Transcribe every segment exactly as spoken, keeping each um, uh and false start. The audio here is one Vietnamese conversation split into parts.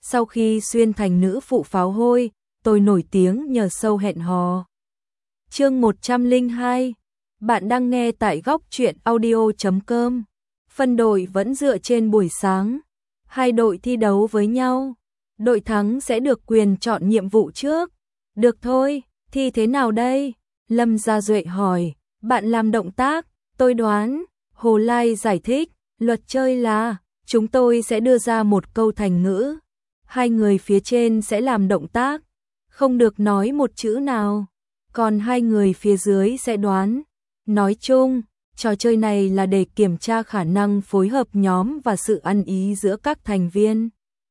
Sau khi xuyên thành nữ phụ pháo hôi, tôi nổi tiếng nhờ show hẹn hò. Chương một trăm lẻ hai. Bạn đang nghe tại góc truyện audio chấm com. Phân đội vẫn dựa trên buổi sáng. Hai đội thi đấu với nhau. Đội thắng sẽ được quyền chọn nhiệm vụ trước. Được thôi, thi thế nào đây? Lâm Gia Duệ hỏi. Bạn làm động tác, tôi đoán. Hồ Lai giải thích. Luật chơi là, chúng tôi sẽ đưa ra một câu thành ngữ. Hai người phía trên sẽ làm động tác. Không được nói một chữ nào. Còn hai người phía dưới sẽ đoán. Nói chung, trò chơi này là để kiểm tra khả năng phối hợp nhóm và sự ăn ý giữa các thành viên.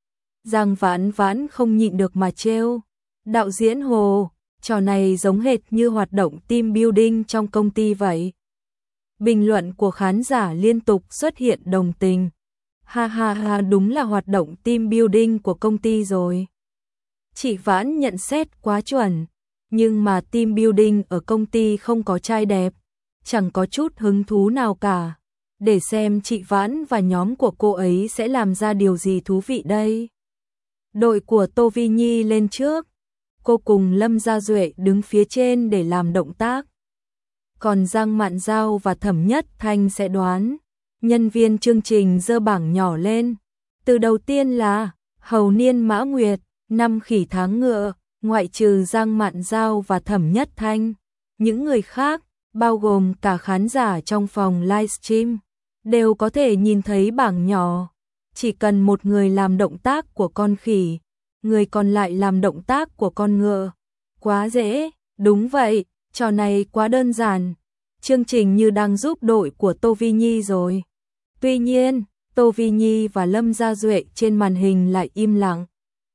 Giang Vãn Vãn không nhịn được mà trêu. Đạo diễn Hồ, trò này giống hệt như hoạt động team building trong công ty vậy. Bình luận của khán giả liên tục xuất hiện đồng tình. Ha ha ha, đúng là hoạt động team building của công ty rồi. Chị Vãn nhận xét quá chuẩn. Nhưng mà team building ở công ty không có trai đẹp. Chẳng có chút hứng thú nào cả. Để xem chị Vãn và nhóm của cô ấy sẽ làm ra điều gì thú vị đây. Đội của Tô Vi Nhi lên trước. Cô cùng Lâm Gia Duệ đứng phía trên để làm động tác. Còn Giang Mạn Giao và Thẩm Nhất Thanh sẽ đoán. Nhân viên chương trình giơ bảng nhỏ lên. Từ đầu tiên là Hầu Niên Mã Nguyệt, năm khỉ tháng ngựa, ngoại trừ Giang Mạn Giao và Thẩm Nhất Thanh. Những người khác, bao gồm cả khán giả trong phòng livestream, đều có thể nhìn thấy bảng nhỏ. Chỉ cần một người làm động tác của con khỉ, người còn lại làm động tác của con ngựa. Quá dễ, đúng vậy, trò này quá đơn giản. Chương trình như đang giúp đội của Tô Vi Nhi rồi. Tuy nhiên, Tô Vi Nhi và Lâm Gia Duệ trên màn hình lại im lặng.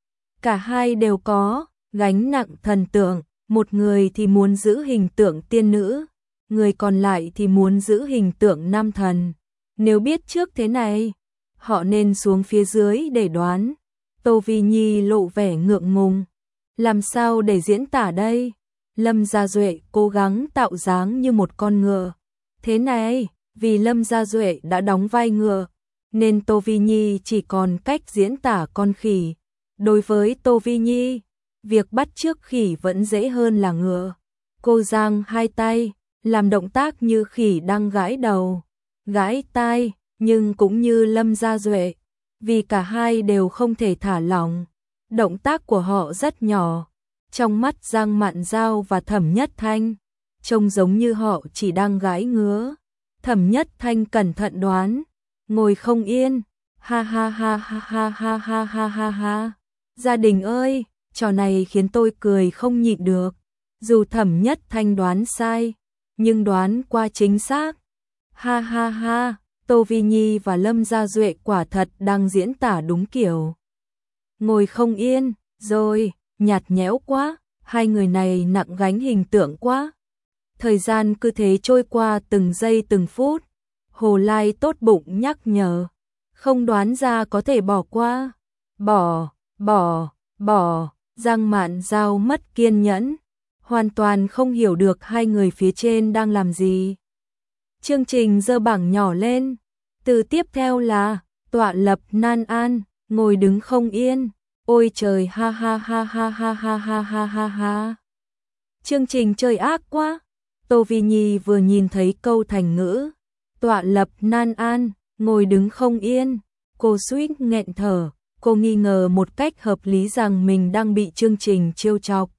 Cả hai đều có gánh nặng thần tượng, một người thì muốn giữ hình tượng tiên nữ, người còn lại thì muốn giữ hình tượng nam thần. Nếu biết trước thế này, họ nên xuống phía dưới để đoán. Tô Vi Nhi lộ vẻ ngượng ngùng. Làm sao để diễn tả đây? Lâm Gia Duệ cố gắng tạo dáng như một con ngựa. Thế này, vì Lâm Gia Duệ đã đóng vai ngựa, nên Tô Vi Nhi chỉ còn cách diễn tả con khỉ. Đối với Tô Vi Nhi, việc bắt chước khỉ vẫn dễ hơn là ngựa. Cô giang hai tay, làm động tác như khỉ đang gãi đầu, gãi tai, nhưng cũng như Lâm Gia Duệ, vì cả hai đều không thể thả lỏng. Động tác của họ rất nhỏ. Trong mắt Giang Mạn Giao và Thẩm Nhất Thanh, trông giống như họ chỉ đang gãi ngứa. Thẩm Nhất Thanh cẩn thận đoán, ngồi không yên. Ha ha ha ha ha ha ha ha ha ha. Gia đình ơi, trò này khiến tôi cười không nhịn được. Dù Thẩm Nhất Thanh đoán sai, nhưng đoán qua chính xác. Ha ha ha, Tô Vi Nhi và Lâm Gia Duệ quả thật đang diễn tả đúng kiểu. Ngồi không yên, rồi, nhạt nhẽo quá, hai người này nặng gánh hình tượng quá. Thời gian cứ thế trôi qua từng giây từng phút. Hồ Lai tốt bụng nhắc nhở. Không đoán ra có thể bỏ qua. Bỏ, bỏ, bỏ. Giang Mạn Giao mất kiên nhẫn. Hoàn toàn không hiểu được hai người phía trên đang làm gì. Chương trình giơ bảng nhỏ lên. Từ tiếp theo là Tọa Lập Nan An, ngồi đứng không yên. Ôi trời, ha ha ha ha ha ha ha ha ha ha. Chương trình chơi ác quá. Tô Vi Nhi vừa nhìn thấy câu thành ngữ Tọa Lập Nan An, ngồi đứng không yên, cô suýt nghẹn thở. Cô nghi ngờ một cách hợp lý rằng mình đang bị chương trình trêu chọc.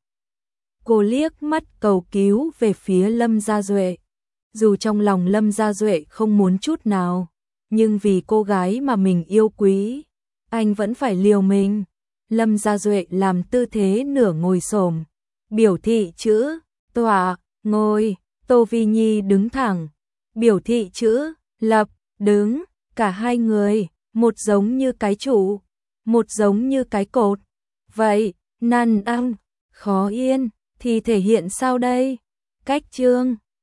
Cô liếc mắt cầu cứu về phía Lâm Gia Duệ. Dù trong lòng Lâm Gia Duệ không muốn chút nào, nhưng vì cô gái mà mình yêu quý, anh vẫn phải liều mình. Lâm Gia Duệ làm tư thế nửa ngồi xổm, biểu thị chữ tọa, ngồi. Tô Vi Nhi đứng thẳng, biểu thị chữ lập, đứng. Cả hai người, một giống như cái trụ, một giống như cái cột. Vậy, nan ăn, khó yên, thì thể hiện sao đây? Cách chương